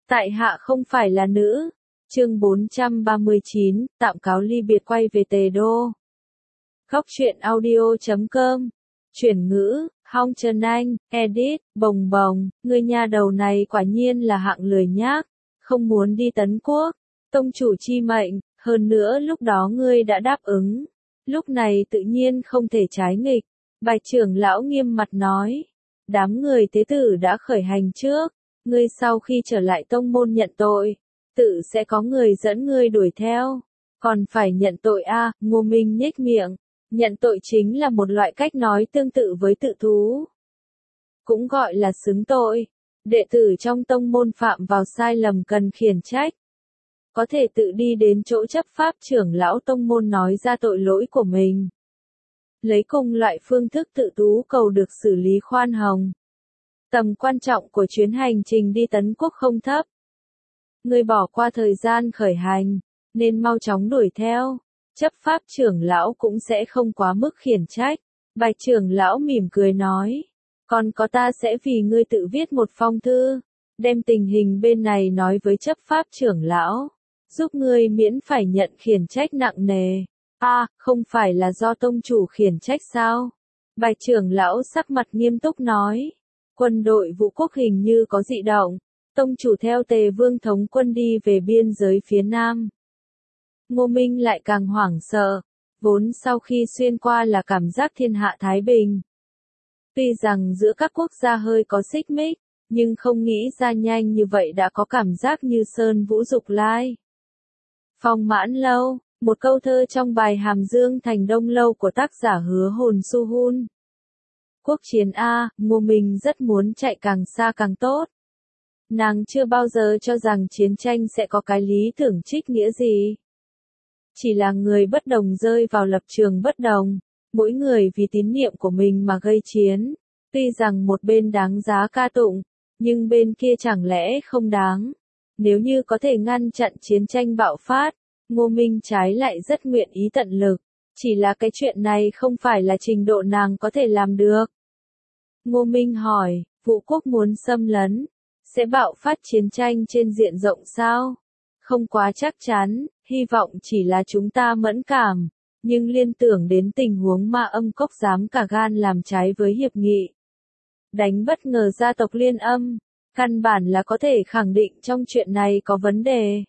Tại hạ không phải là nữ. Chương 439, tạm cáo ly biệt quay về Tề Đô. Góc truyện audio.com. Chuyển ngữ, Hong Trần Anh, edit, bồng bồng, người nhà đầu này quả nhiên là hạng lười nhác, không muốn đi tấn quốc. Tông chủ chi mệnh, hơn nữa lúc đó ngươi đã đáp ứng. Lúc này tự nhiên không thể trái nghịch. Bạch trưởng lão nghiêm mặt nói. Đám người tế tử đã khởi hành trước. Ngươi sau khi trở lại tông môn nhận tội, tự sẽ có người dẫn ngươi đuổi theo. Còn phải nhận tội a? Ngô Minh nhếch miệng. Nhận tội chính là một loại cách nói tương tự với tự thú. Cũng gọi là xứng tội. Đệ tử trong tông môn phạm vào sai lầm cần khiển trách. Có thể tự đi đến chỗ chấp pháp trưởng lão tông môn nói ra tội lỗi của mình. Lấy cùng loại phương thức tự thú cầu được xử lý khoan hồng. Tầm quan trọng của chuyến hành trình đi tấn quốc không thấp. Ngươi bỏ qua thời gian khởi hành, nên mau chóng đuổi theo. Chấp pháp trưởng lão cũng sẽ không quá mức khiển trách. Bạch trưởng lão mỉm cười nói. Còn có ta sẽ vì ngươi tự viết một phong thư, đem tình hình bên này nói với chấp pháp trưởng lão, giúp ngươi miễn phải nhận khiển trách nặng nề. Không phải là do tông chủ khiển trách sao? Bạch trưởng lão sắc mặt nghiêm túc nói. Quân đội Vũ Quốc hình như có dị động. Tông chủ theo Tề Vương thống quân đi về biên giới phía Nam. Ngô Minh lại càng hoảng sợ. Vốn sau khi xuyên qua là cảm giác thiên hạ thái bình. Tuy rằng giữa các quốc gia hơi có xích mích, nhưng không nghĩ ra nhanh như vậy đã có cảm giác như sơn vũ dục lai. Phong Mãn Lâu, một câu thơ trong bài Hàm Dương Thành Đông Lâu của tác giả Hứa Hồn Su Hun. Quốc chiến Ngô Minh rất muốn chạy càng xa càng tốt. Nàng chưa bao giờ cho rằng chiến tranh sẽ có cái lý tưởng trích nghĩa gì. Chỉ là người bất đồng rơi vào lập trường bất đồng, mỗi người vì tín niệm của mình mà gây chiến. Tuy rằng một bên đáng giá ca tụng, nhưng bên kia chẳng lẽ không đáng. Nếu như có thể ngăn chặn chiến tranh bạo phát, Ngô Minh trái lại rất nguyện ý tận lực. Chỉ là cái chuyện này không phải là trình độ nàng có thể làm được. Ngô Minh hỏi, Vũ Quốc muốn xâm lấn, sẽ bạo phát chiến tranh trên diện rộng sao? Không quá chắc chắn, hy vọng chỉ là chúng ta mẫn cảm, nhưng liên tưởng đến tình huống Ma Âm Cốc dám cả gan làm trái với hiệp nghị. Đánh bất ngờ gia tộc Liên Âm, căn bản là có thể khẳng định trong chuyện này có vấn đề.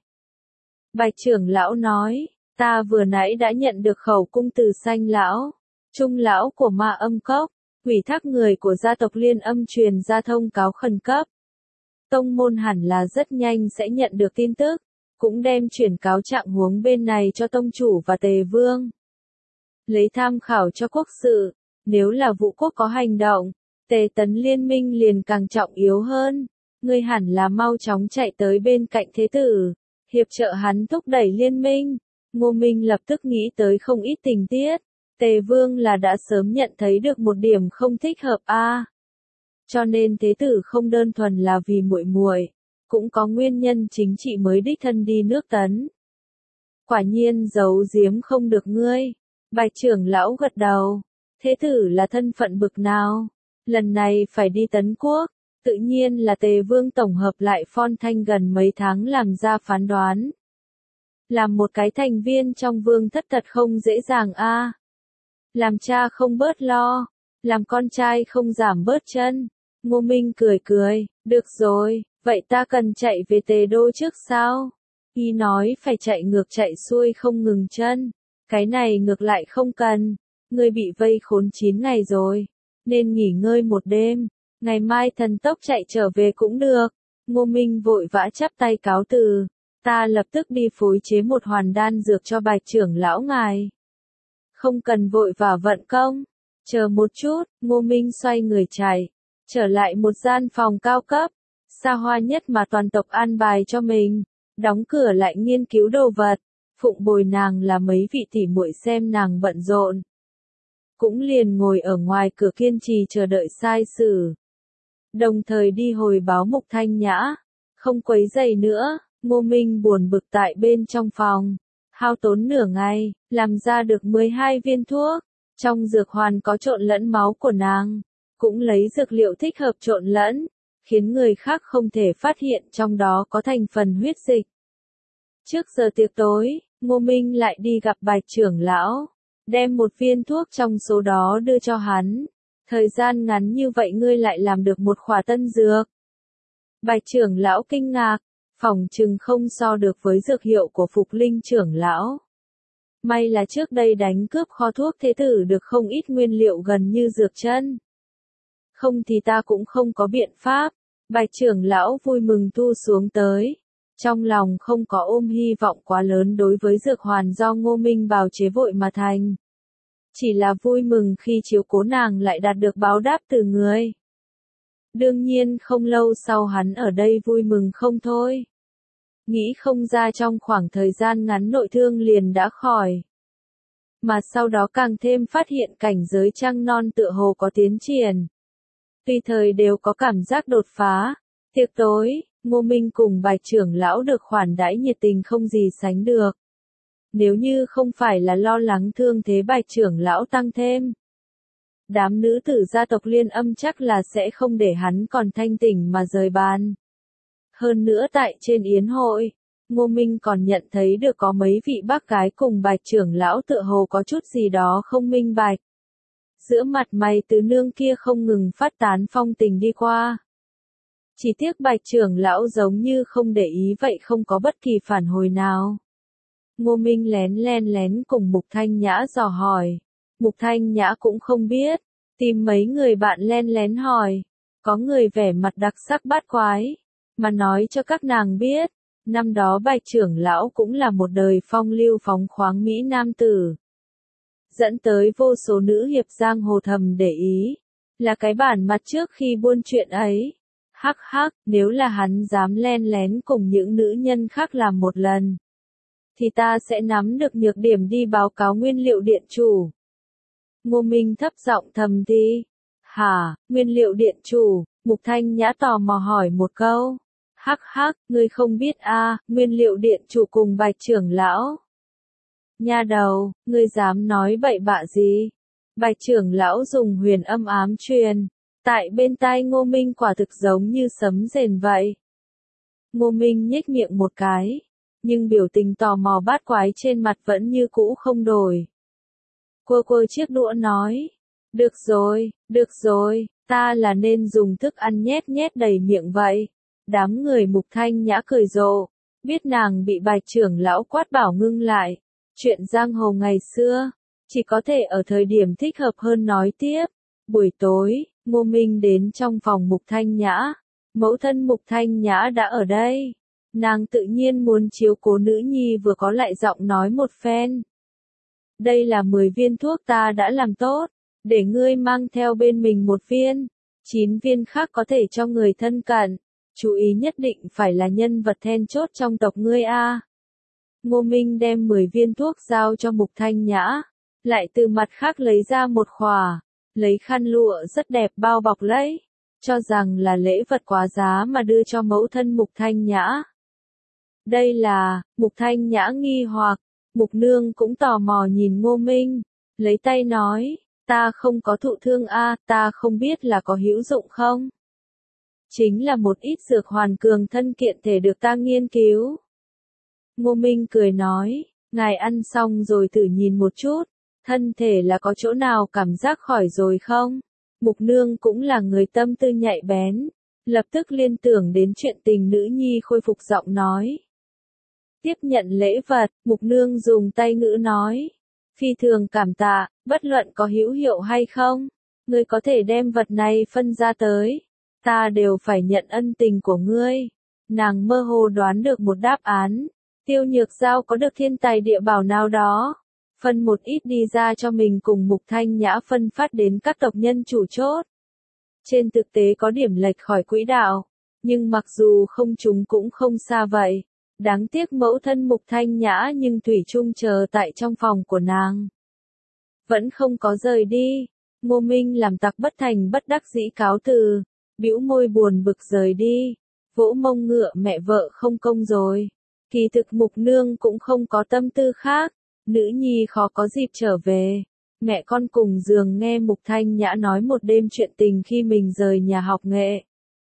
Bạch trưởng lão nói, ta vừa nãy đã nhận được khẩu cung từ Sanh lão, Trung lão của Ma Âm Cốc, ủy thác người của gia tộc Liên Âm truyền ra thông cáo khẩn cấp. Tông môn hẳn là rất nhanh sẽ nhận được tin tức, cũng đem chuyển cáo trạng huống bên này cho tông chủ và Tề Vương. Lấy tham khảo cho quốc sự, nếu là Vũ Quốc có hành động, Tề Tấn liên minh liền càng trọng yếu hơn. Ngươi hẳn là mau chóng chạy tới bên cạnh thế tử, hiệp trợ hắn thúc đẩy liên minh. Ngô Minh lập tức nghĩ tới không ít tình tiết. Tề Vương là đã sớm nhận thấy được một điểm không thích hợp cho nên thế tử không đơn thuần là vì muội muội, cũng có nguyên nhân chính trị mới đích thân đi nước Tấn. Quả nhiên giấu giếm không được ngươi. Bạch trưởng lão gật đầu. Thế tử là thân phận bực nào? Lần này phải đi Tấn Quốc, tự nhiên là Tề Vương tổng hợp lại Phon Thanh gần mấy tháng làm ra phán đoán. Làm một cái thành viên trong vương thất thật không dễ dàng Làm cha không bớt lo, làm con trai không giảm bớt chân. Ngô Minh cười cười, được rồi, vậy ta cần chạy về Tề Đô trước sao? Y nói phải chạy ngược chạy xuôi không ngừng chân. Cái này ngược lại không cần, ngươi bị vây khốn 9 ngày rồi, nên nghỉ ngơi một đêm, ngày mai thần tốc chạy trở về cũng được. Ngô Minh vội vã chắp tay cáo từ, ta lập tức đi phối chế một hoàn đan dược cho Bạch trưởng lão ngài. Không cần vội vã vận công, chờ một chút. Ngô Minh xoay người chạy, trở lại một gian phòng cao cấp, xa hoa nhất mà toàn tộc an bài cho mình, đóng cửa lại nghiên cứu đồ vật. Phụng bồi nàng là mấy vị tỷ muội xem nàng bận rộn, cũng liền ngồi ở ngoài cửa kiên trì chờ đợi sai sử. Đồng thời đi hồi báo Mục Thanh Nhã, không quấy rầy nữa. Ngô Minh buồn bực tại bên trong phòng, hao tốn nửa ngày, làm ra được 12 viên thuốc, trong dược hoàn có trộn lẫn máu của nàng, cũng lấy dược liệu thích hợp trộn lẫn, khiến người khác không thể phát hiện trong đó có thành phần huyết dịch. Trước giờ tiệc tối, Ngô Minh lại đi gặp Bạch trưởng lão, đem một viên thuốc trong số đó đưa cho hắn. Thời gian ngắn như vậy ngươi lại làm được một khỏa tân dược. Bạch trưởng lão kinh ngạc, phỏng chừng không so được với dược hiệu của Phục Linh trưởng lão. May là trước đây đánh cướp kho thuốc thế tử được không ít nguyên liệu gần như dược chân. Không thì ta cũng không có biện pháp. Bạch trưởng lão vui mừng thu xuống tới. Trong lòng không có ôm hy vọng quá lớn đối với dược hoàn do Ngô Minh bào chế vội mà thành. Chỉ là vui mừng khi chiếu cố nàng lại đạt được báo đáp từ người. Đương nhiên không lâu sau hắn ở đây vui mừng không thôi. Nghĩ không ra trong khoảng thời gian ngắn nội thương liền đã khỏi. Mà sau đó càng thêm phát hiện cảnh giới trăng non tựa hồ có tiến triển. Tùy thời đều có cảm giác đột phá. Tiệc tối, Ngô Minh cùng Bạch trưởng lão được khoản đãi nhiệt tình không gì sánh được. Nếu như không phải là lo lắng thương thế Bạch trưởng lão tăng thêm, đám nữ tử gia tộc Liên Âm chắc là sẽ không để hắn còn thanh tỉnh mà rời bàn. Hơn nữa tại trên yến hội, Ngô Minh còn nhận thấy được có mấy vị bác gái cùng Bạch trưởng lão tựa hồ có chút gì đó không minh bạch. Giữa mặt mày tứ nương kia không ngừng phát tán phong tình đi qua. Chỉ tiếc Bạch trưởng lão giống như không để ý vậy, không có bất kỳ phản hồi nào. Ngô Minh len lén cùng Mục Thanh Nhã dò hỏi. Mục Thanh Nhã cũng không biết, tìm mấy người bạn len lén hỏi. Có người vẻ mặt đặc sắc bát quái, mà nói cho các nàng biết, năm đó Bạch trưởng lão cũng là một đời phong lưu phóng khoáng mỹ nam tử. Dẫn tới vô số nữ hiệp giang hồ thầm để ý, là cái bản mặt trước khi buôn chuyện ấy. Hắc hắc, nếu là hắn dám len lén cùng những nữ nhân khác làm một lần, thì ta sẽ nắm được nhược điểm đi báo cáo nguyên liệu điện chủ. Ngô Minh thấp giọng thầm thì. Hả, nguyên liệu điện chủ? Mục Thanh Nhã tò mò hỏi một câu. Hắc hắc, ngươi không biết a, nguyên liệu điện chủ cùng Bạch trưởng lão. Nha đầu, ngươi dám nói bậy bạ gì? Bạch trưởng lão dùng huyền âm ám truyền. Tại bên tai Ngô Minh quả thực giống như sấm rền vậy. Ngô Minh nhếch miệng một cái, nhưng biểu tình tò mò bát quái trên mặt vẫn như cũ không đổi. Quơ chiếc đũa nói, được rồi, ta là nên dùng thức ăn nhét đầy miệng vậy. Đám người Mục Thanh Nhã cười rộ, biết nàng bị Bạch trưởng lão quát bảo ngưng lại. Chuyện giang hồ ngày xưa, chỉ có thể ở thời điểm thích hợp hơn nói tiếp. Buổi tối, Ngô Minh đến trong phòng Mục Thanh Nhã. Mẫu thân Mục Thanh Nhã đã ở đây. Nàng tự nhiên muốn chiếu cố nữ nhi vừa có lại giọng nói một phen. Đây là 10 viên thuốc ta đã làm tốt, để ngươi mang theo bên mình một viên, 9 viên khác có thể cho người thân cận. Chú ý nhất định phải là nhân vật then chốt trong tộc ngươi a. Ngô Minh đem 10 viên thuốc giao cho Mục Thanh Nhã, lại từ mặt khác lấy ra một khỏa, lấy khăn lụa rất đẹp bao bọc lấy, cho rằng là lễ vật quá giá mà đưa cho mẫu thân Mục Thanh Nhã. Đây là, Mục Thanh Nhã nghi hoặc, Mục Nương cũng tò mò nhìn Ngô Minh, lấy tay nói, ta không có thụ thương a, ta không biết là có hữu dụng không. Chính là một ít dược hoàn cường thân kiện thể được ta nghiên cứu. Ngô Minh cười nói, ngài ăn xong rồi thử nhìn một chút, thân thể là có chỗ nào cảm giác khỏi rồi không? Mục Nương cũng là người tâm tư nhạy bén, lập tức liên tưởng đến chuyện tình nữ nhi khôi phục giọng nói. Tiếp nhận lễ vật, Mục Nương dùng tay ngữ nói, phi thường cảm tạ, bất luận có hữu hiệu hay không, ngươi có thể đem vật này phân ra tới, ta đều phải nhận ân tình của ngươi. Nàng mơ hồ đoán được một đáp án, Tiêu Nhược Giao có được thiên tài địa bảo nào đó, phân một ít đi ra cho mình cùng Mục Thanh Nhã phân phát đến các tộc nhân chủ chốt. Trên thực tế có điểm lệch khỏi quỹ đạo, nhưng mặc dù không trúng cũng không xa vậy. Đáng tiếc mẫu thân Mục Thanh Nhã nhưng thủy chung chờ tại trong phòng của nàng. Vẫn không có rời đi. Ngô Minh làm tặc bất thành bất đắc dĩ cáo từ, bĩu môi buồn bực rời đi. Vỗ mông ngựa mẹ vợ không công rồi. Kỳ thực Mục Nương cũng không có tâm tư khác. Nữ nhi khó có dịp trở về. Mẹ con cùng giường nghe Mục Thanh Nhã nói một đêm chuyện tình khi mình rời nhà học nghệ.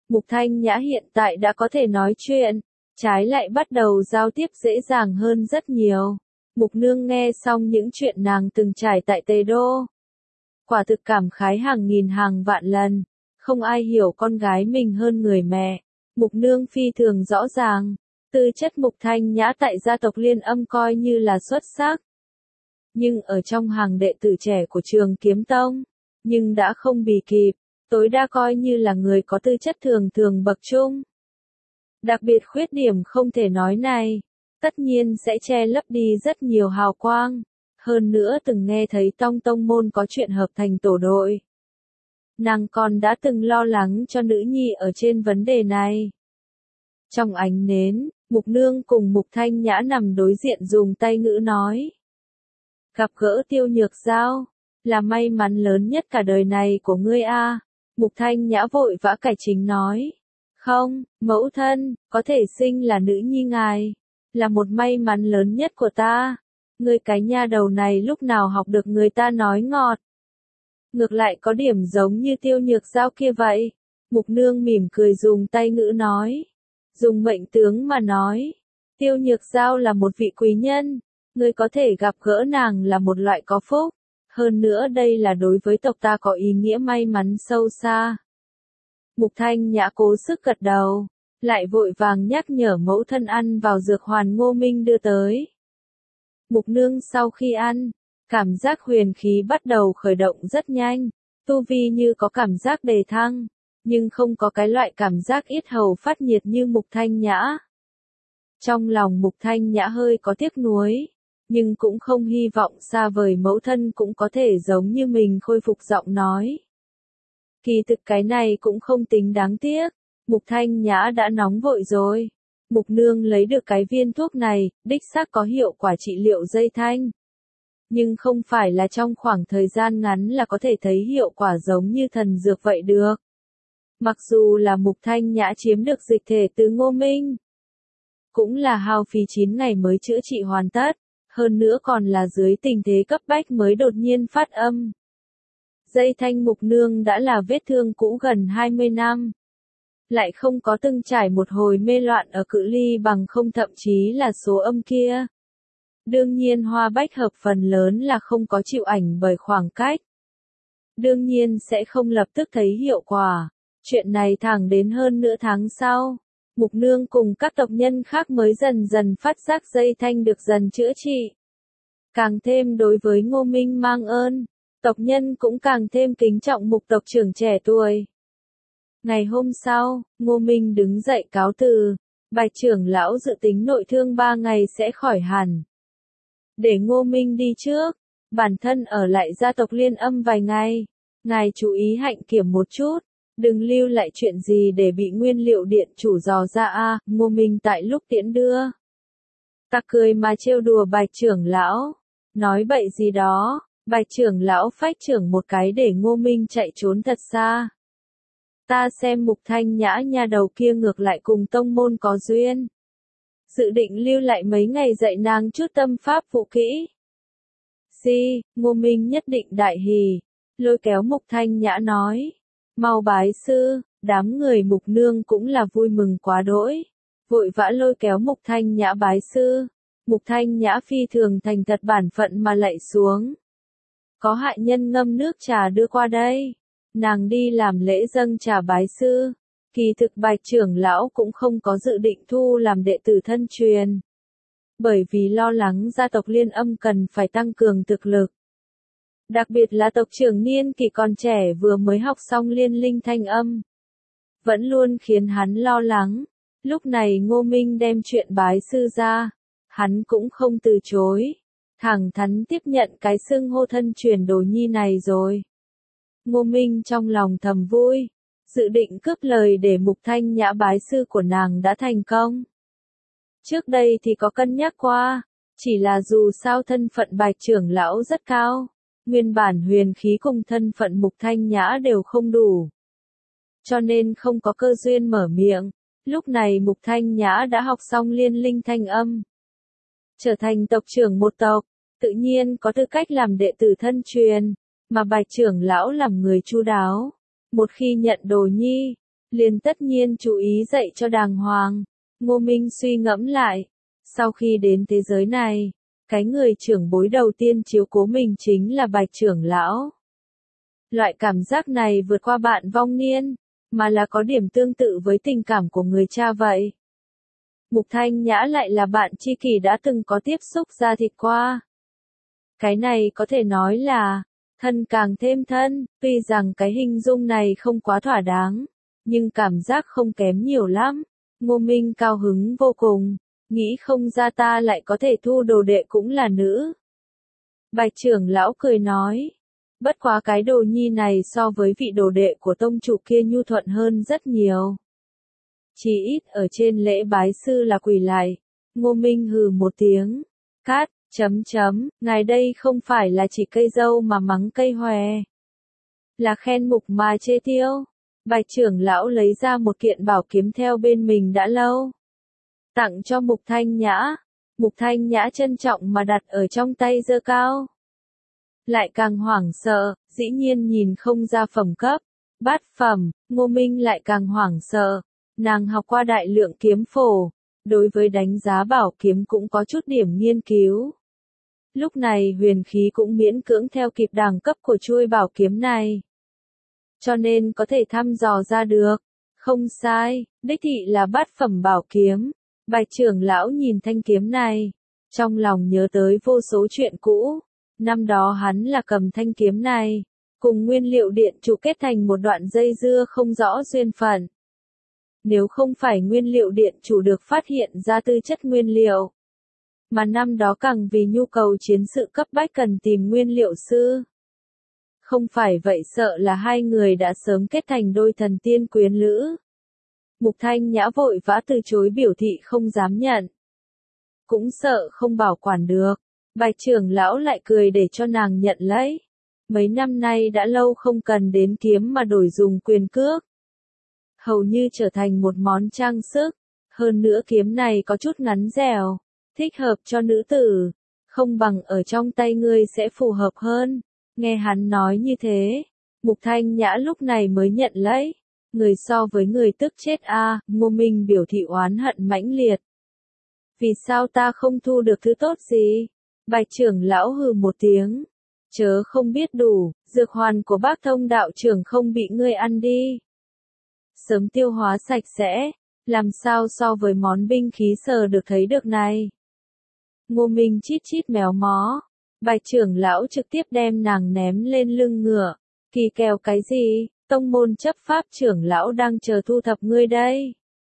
Mục Thanh Nhã hiện tại đã có thể nói chuyện, trái lại bắt đầu giao tiếp dễ dàng hơn rất nhiều. Mục Nương nghe xong những chuyện nàng từng trải tại Tề Đô. Quả thực cảm khái hàng nghìn hàng vạn lần, không ai hiểu con gái mình hơn người mẹ. Mục Nương phi thường rõ ràng, tư chất Mục Thanh Nhã tại gia tộc Liên Âm coi như là xuất sắc. Nhưng ở trong hàng đệ tử trẻ của Trường Kiếm Tông, nhưng đã không bì kịp, tối đa coi như là người có tư chất thường thường bậc trung. Đặc biệt khuyết điểm không thể nói này, tất nhiên sẽ che lấp đi rất nhiều hào quang. Hơn nữa từng nghe thấy trong tông môn có chuyện hợp thành tổ đội. Nàng còn đã từng lo lắng cho nữ nhi ở trên vấn đề này. Trong ánh nến, Mục Nương cùng Mục Thanh Nhã nằm đối diện dùng tay ngữ nói. Gặp gỡ Tiêu Nhược Giao, là may mắn lớn nhất cả đời này của ngươi a. Mục Thanh Nhã vội vã cải chính nói. Không, mẫu thân, có thể sinh là nữ nhi ngài, là một may mắn lớn nhất của ta. Ngươi cái nha đầu này lúc nào học được người ta nói ngọt. Ngược lại có điểm giống như Tiêu Nhược Giao kia vậy. Mục Nương mỉm cười dùng tay ngữ nói. Dùng mệnh tướng mà nói. Tiêu Nhược Giao là một vị quý nhân. Ngươi có thể gặp gỡ nàng là một loại có phúc. Hơn nữa đây là đối với tộc ta có ý nghĩa may mắn sâu xa. Mục Thanh Nhã cố sức gật đầu. Lại vội vàng nhắc nhở mẫu thân ăn vào dược hoàn Ngô Minh đưa tới. Mục Nương sau khi ăn, cảm giác huyền khí bắt đầu khởi động rất nhanh, tu vi như có cảm giác đề thăng, nhưng không có cái loại cảm giác yết hầu phát nhiệt như Mục Thanh Nhã. Trong lòng Mục Thanh Nhã hơi có tiếc nuối, nhưng cũng không hy vọng xa vời mẫu thân cũng có thể giống như mình khôi phục giọng nói. Kỳ thực cái này cũng không tính đáng tiếc, Mục Thanh Nhã đã nóng vội rồi. Mục Nương lấy được cái viên thuốc này, đích xác có hiệu quả trị liệu dây thanh. Nhưng không phải là trong khoảng thời gian ngắn là có thể thấy hiệu quả giống như thần dược vậy được. Mặc dù là Mục Thanh Nhã chiếm được dịch thể từ Ngô Minh, cũng là hao phí 9 ngày mới chữa trị hoàn tất, hơn nữa còn là dưới tình thế cấp bách mới đột nhiên phát âm. Dây thanh Mục Nương đã là vết thương cũ gần 20 năm. Lại không có từng trải một hồi mê loạn ở cự ly bằng không thậm chí là số âm kia. Đương nhiên hoa bách hợp phần lớn là không có chịu ảnh bởi khoảng cách. Đương nhiên sẽ không lập tức thấy hiệu quả. Chuyện này thẳng đến hơn nửa tháng sau, Mục Nương cùng các tộc nhân khác mới dần dần phát giác dây thanh được dần chữa trị. Càng thêm đối với Ngô Minh mang ơn, tộc nhân cũng càng thêm kính trọng Mục tộc trưởng trẻ tuổi. Ngày hôm sau, Ngô Minh đứng dậy cáo từ, Bạch trưởng lão dự tính nội thương 3 ngày sẽ khỏi hẳn. Để Ngô Minh đi trước, bản thân ở lại gia tộc Liên Âm vài ngày, ngài chú ý hạnh kiểm một chút, đừng lưu lại chuyện gì để bị nguyên liệu điện chủ dò ra a. Ngô Minh tại lúc tiễn đưa. Ta cười mà trêu đùa Bạch trưởng lão, nói bậy gì đó, Bạch trưởng lão phách trưởng một cái để Ngô Minh chạy trốn thật xa. Ta xem Mục Thanh Nhã nha đầu kia ngược lại cùng tông môn có duyên. Dự định lưu lại mấy ngày dạy nàng chút tâm pháp phụ kỹ. Ngô Minh nhất định đại hỉ, lôi kéo Mục Thanh Nhã nói. Mau bái sư, đám người Mục Nương cũng là vui mừng quá đỗi. Vội vã lôi kéo Mục Thanh Nhã bái sư. Mục Thanh Nhã phi thường thành thật bản phận mà lạy xuống. Có hạ nhân ngâm nước trà đưa qua đây. Nàng đi làm lễ dâng trà bái sư. Kỳ thực Bạch trưởng lão cũng không có dự định thu làm đệ tử thân truyền. Bởi vì lo lắng gia tộc Liên Âm cần phải tăng cường thực lực. Đặc biệt là tộc trưởng niên kỷ còn trẻ vừa mới học xong liên linh thanh âm. Vẫn luôn khiến hắn lo lắng. Lúc này Ngô Minh đem chuyện bái sư ra. Hắn cũng không từ chối. Thẳng thắn tiếp nhận cái xưng hô thân truyền đồ nhi này rồi. Ngô Minh trong lòng thầm vui. Dự định cướp lời để Mục Thanh Nhã bái sư của nàng đã thành công. Trước đây thì có cân nhắc qua. Chỉ là dù sao thân phận Bạch trưởng lão rất cao. Nguyên bản huyền khí cùng thân phận Mục Thanh Nhã đều không đủ. Cho nên không có cơ duyên mở miệng. Lúc này Mục Thanh Nhã đã học xong liên linh thanh âm. Trở thành tộc trưởng một tộc, tự nhiên có tư cách làm đệ tử thân truyền, mà Bạch trưởng lão làm người chu đáo. Một khi nhận đồ nhi, liền tất nhiên chú ý dạy cho đàng hoàng. Ngô Minh suy ngẫm lại, sau khi đến thế giới này, cái người trưởng bối đầu tiên chiếu cố mình chính là Bạch trưởng lão. Loại cảm giác này vượt qua bạn vong niên, mà là có điểm tương tự với tình cảm của người cha vậy. Mục Thanh Nhã lại là bạn tri kỷ đã từng có tiếp xúc da thịt qua. Cái này có thể nói là thân càng thêm thân, tuy rằng cái hình dung này không quá thỏa đáng, nhưng cảm giác không kém nhiều lắm. Ngô Minh cao hứng vô cùng, nghĩ không ra ta lại có thể thu đồ đệ cũng là nữ. Bạch trưởng lão cười nói, bất quá cái đồ nhi này so với vị đồ đệ của tông chủ kia nhu thuận hơn rất nhiều. Chỉ ít ở trên lễ bái sư là quỳ lại. Ngô Minh hừ một tiếng, cát, ngài đây không phải là chỉ cây dâu mà mắng cây hòe. Là khen mục mà chê tiêu. Bạch trưởng lão lấy ra một kiện bảo kiếm theo bên mình đã lâu. Tặng cho Mục Thanh Nhã. Mục Thanh Nhã trân trọng mà đặt ở trong tay giơ cao. Lại càng hoảng sợ, dĩ nhiên nhìn không ra phẩm cấp, bát phẩm. Ngô Minh lại càng hoảng sợ. Nàng học qua đại lượng kiếm phổ, đối với đánh giá bảo kiếm cũng có chút điểm nghiên cứu. Lúc này huyền khí cũng miễn cưỡng theo kịp đẳng cấp của chuôi bảo kiếm này. Cho nên có thể thăm dò ra được. Không sai, đích thị là bát phẩm bảo kiếm. Bạch trưởng lão nhìn thanh kiếm này, trong lòng nhớ tới vô số chuyện cũ. Năm đó hắn là cầm thanh kiếm này, cùng nguyên liệu điện chủ kết thành một đoạn dây dưa không rõ duyên phận. Nếu không phải nguyên liệu điện chủ được phát hiện ra tư chất nguyên liệu, mà năm đó càng vì nhu cầu chiến sự cấp bách cần tìm nguyên liệu sư. Không phải vậy sợ là hai người đã sớm kết thành đôi thần tiên quyến lữ. Mục Thanh Nhã vội vã từ chối biểu thị không dám nhận. Cũng sợ không bảo quản được. Bạch trưởng lão lại cười để cho nàng nhận lấy. Mấy năm nay đã lâu không cần đến kiếm mà đổi dùng quyền cước. Hầu như trở thành một món trang sức. Hơn nữa kiếm này có chút ngắn dẻo, thích hợp cho nữ tử. Không bằng ở trong tay ngươi sẽ phù hợp hơn. Nghe hắn nói như thế, Mục Thanh Nhã lúc này mới nhận lấy. Người so với người tức chết a. Ngô Minh biểu thị oán hận mãnh liệt. Vì sao ta không thu được thứ tốt gì? Bạch trưởng lão hừ một tiếng. Chớ không biết đủ, dược hoàn của Bác Thông đạo trưởng không bị ngươi ăn đi. Sớm tiêu hóa sạch sẽ, làm sao so với món binh khí sờ được thấy được này. Ngô Minh chít chít méo mó. Bạch trưởng lão trực tiếp đem nàng ném lên lưng ngựa. Kỳ kèo cái gì, tông môn chấp pháp trưởng lão đang chờ thu thập ngươi đây.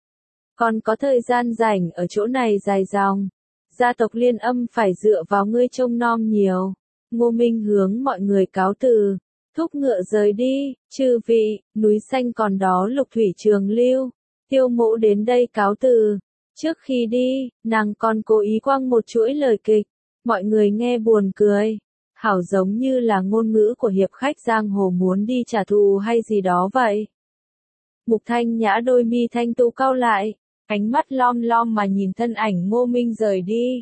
Còn có thời gian rảnh ở chỗ này dài dòng. Gia tộc Liên Âm phải dựa vào ngươi trông nom nhiều. Ngô Minh hướng mọi người cáo từ. Thúc ngựa rời đi, chư vị, núi xanh còn đó Lục Thủy Trường Lưu. Tiêu Mộ đến đây cáo từ. Trước khi đi, nàng còn cố ý quăng một chuỗi lời kịch. Mọi người nghe buồn cười. Hảo giống như là ngôn ngữ của hiệp khách giang hồ muốn đi trả thù hay gì đó vậy. Mục Thanh Nhã đôi mi thanh tú cau lại, ánh mắt lom lom mà nhìn thân ảnh Ngô Minh rời đi.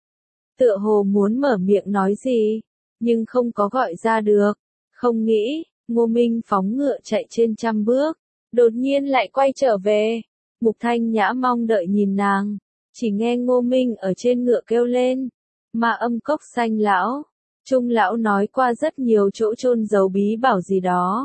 Tựa hồ muốn mở miệng nói gì, nhưng không có gọi ra được. Không nghĩ, Ngô Minh phóng ngựa chạy trên 100 bước, đột nhiên lại quay trở về. Mục Thanh Nhã mong đợi nhìn nàng, chỉ nghe Ngô Minh ở trên ngựa kêu lên. Mà Âm Cốc Xanh lão, Trung lão nói qua rất nhiều chỗ chôn giấu bí bảo gì đó.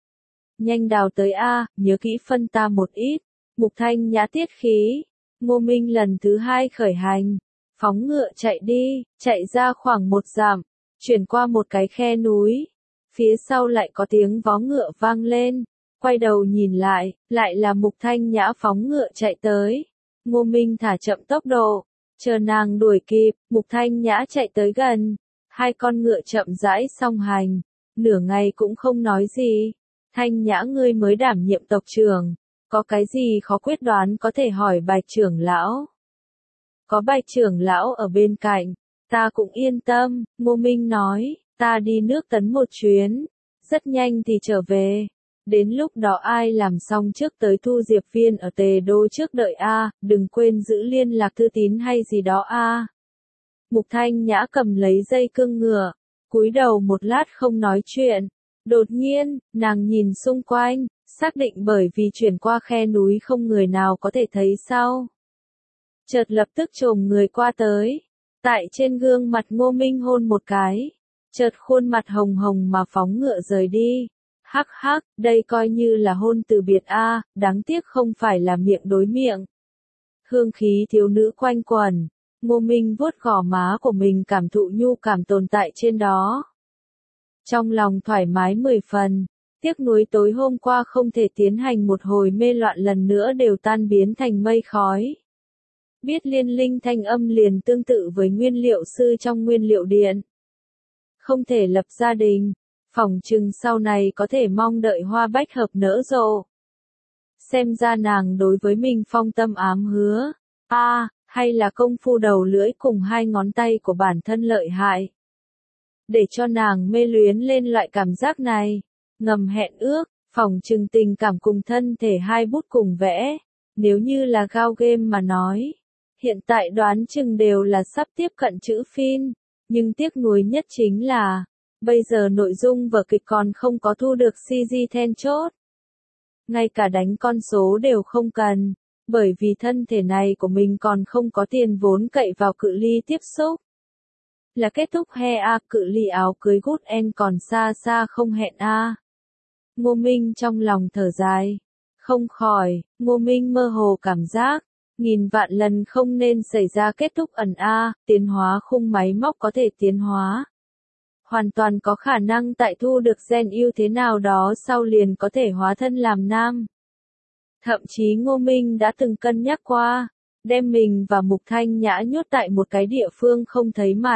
Nhanh đào tới a, nhớ kỹ phân ta một ít. Mục Thanh Nhã tiết khí. Ngô Minh lần thứ hai khởi hành, phóng ngựa chạy đi, chạy ra khoảng 1 dặm, chuyển qua một cái khe núi. Phía sau lại có tiếng vó ngựa vang lên, quay đầu nhìn lại là Mục Thanh Nhã phóng ngựa chạy tới. Ngô Minh thả chậm tốc độ, chờ nàng đuổi kịp. Mục Thanh Nhã chạy tới gần, hai con ngựa chậm rãi song hành, nửa ngày cũng không nói gì. Thanh Nhã ngươi mới đảm nhiệm tộc trưởng, có cái gì khó quyết đoán có thể hỏi Bạch trưởng lão. Có Bạch trưởng lão ở bên cạnh, ta cũng yên tâm. Ngô Minh nói, ta đi nước Tấn một chuyến, rất nhanh thì trở về. Đến lúc đó ai làm xong trước tới thu Diệp Viên ở Tề Đô trước đợi a, đừng quên giữ liên lạc thư tín hay gì đó a. Mục Thanh Nhã cầm lấy dây cương ngựa, cúi đầu một lát không nói chuyện. Đột nhiên, nàng nhìn xung quanh, Xác định bởi vì chuyển qua khe núi không người nào có thể thấy sau. Chợt lập tức chồm người qua tới. Tại trên gương mặt Ngô Minh hôn một cái. Chợt khuôn mặt hồng hồng mà phóng ngựa rời đi. Hắc hắc, đây coi như là hôn từ biệt a, đáng tiếc không phải là miệng đối miệng. Hương khí thiếu nữ quanh quẩn. Ngô Minh vuốt gò má của mình cảm thụ nhu cảm tồn tại trên đó. Trong lòng thoải mái 10 phần. Tiếc nuối tối hôm qua không thể tiến hành một hồi mê loạn lần nữa đều tan biến thành mây khói. Biết liên linh thanh âm liền tương tự với nguyên liệu sư trong nguyên liệu điện. Không thể lập gia đình, phỏng chừng sau này có thể mong đợi hoa bách hợp nở rộ. Xem ra nàng đối với mình phong tâm ám hứa, hay là công phu đầu lưỡi cùng hai ngón tay của bản thân lợi hại. Để cho nàng mê luyến lên loại cảm giác này, ngầm hẹn ước, phỏng chừng tình cảm cùng thân thể hai bút cùng vẽ, nếu như là gao game mà nói. Hiện tại đoán chừng đều là sắp tiếp cận chữ phim, nhưng tiếc nuối nhất chính là, bây giờ nội dung vở kịch còn không có thu được CG then chốt. Ngay cả đánh con số đều không cần, bởi vì thân thể này của mình còn không có tiền vốn cậy vào cự ly tiếp xúc. Là kết thúc he cự ly áo cưới good end còn xa xa không hẹn Ngô Minh trong lòng thở dài. Không khỏi, Ngô Minh mơ hồ cảm giác. Nghìn vạn lần không nên xảy ra kết thúc ẩn tiến hóa khung máy móc có thể tiến hóa. Hoàn toàn có khả năng tại thu được gen ưu thế nào đó sau liền có thể hóa thân làm nam. Thậm chí Ngô Minh đã từng cân nhắc qua, đem mình và Mục Thanh Nhã nhốt tại một cái địa phương không thấy mặt.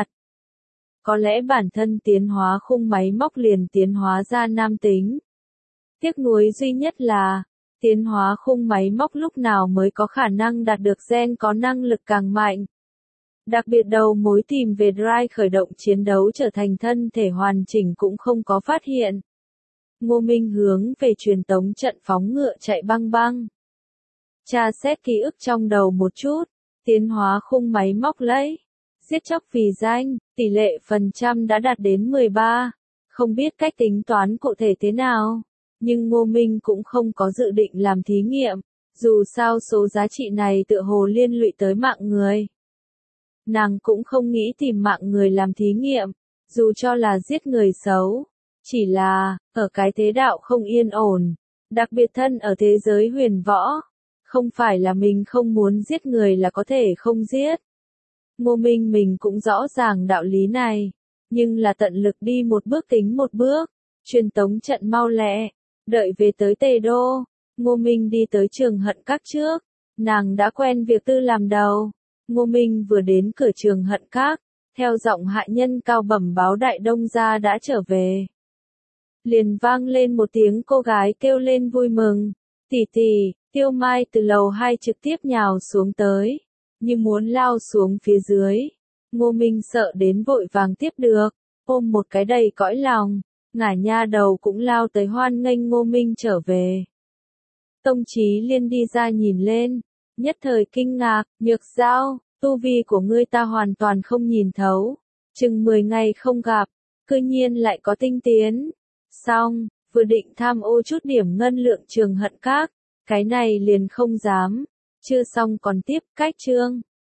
Có lẽ bản thân tiến hóa khung máy móc liền tiến hóa ra nam tính. Tiếc nuối duy nhất là, tiến hóa khung máy móc lúc nào mới có khả năng đạt được gen có năng lực càng mạnh. Đặc biệt đầu mối tìm về drive khởi động chiến đấu trở thành thân thể hoàn chỉnh cũng không có phát hiện. Ngô Minh hướng về truyền tống trận phóng ngựa chạy băng băng. Tra xét ký ức trong đầu một chút, tiến hóa khung máy móc lấy. Giết chóc vì danh, tỷ lệ phần trăm đã đạt đến 13. Không biết cách tính toán cụ thể thế nào. Nhưng Ngô Minh cũng không có dự định làm thí nghiệm, dù sao số giá trị này tựa hồ liên lụy tới mạng người. Nàng cũng không nghĩ tìm mạng người làm thí nghiệm, dù cho là giết người xấu. Chỉ là, ở cái thế đạo không yên ổn, đặc biệt thân ở thế giới huyền võ. Không phải là mình không muốn giết người là có thể không giết. Ngô Minh mình cũng rõ ràng đạo lý này, nhưng là tận lực đi một bước tính một bước, truyền tống trận mau lẹ. Đợi về tới Tề Đô, Ngô Minh đi tới trường hận các trước, nàng đã quen việc tư làm đầu. Ngô Minh vừa đến cửa trường hận các, theo giọng hạ nhân cao bẩm báo đại đông gia đã trở về. Liền vang lên một tiếng cô gái kêu lên vui mừng, tỷ tỷ, Tiêu Mai từ lầu 2 trực tiếp nhào xuống tới, như muốn lao xuống phía dưới. Ngô Minh sợ đến vội vàng tiếp được, ôm một cái đầy cõi lòng. Ngả nha đầu cũng lao tới hoan nghênh Ngô Minh trở về. Tông Chí Liên đi ra nhìn lên, nhất thời kinh ngạc, Nhược Giao, tu vi của ngươi ta hoàn toàn không nhìn thấu, chừng 10 ngày không gặp, cư nhiên lại có tinh tiến. Xong, vừa định tham ô chút điểm ngân lượng trường hận các, cái này liền không dám, chưa xong còn tiếp cách chương.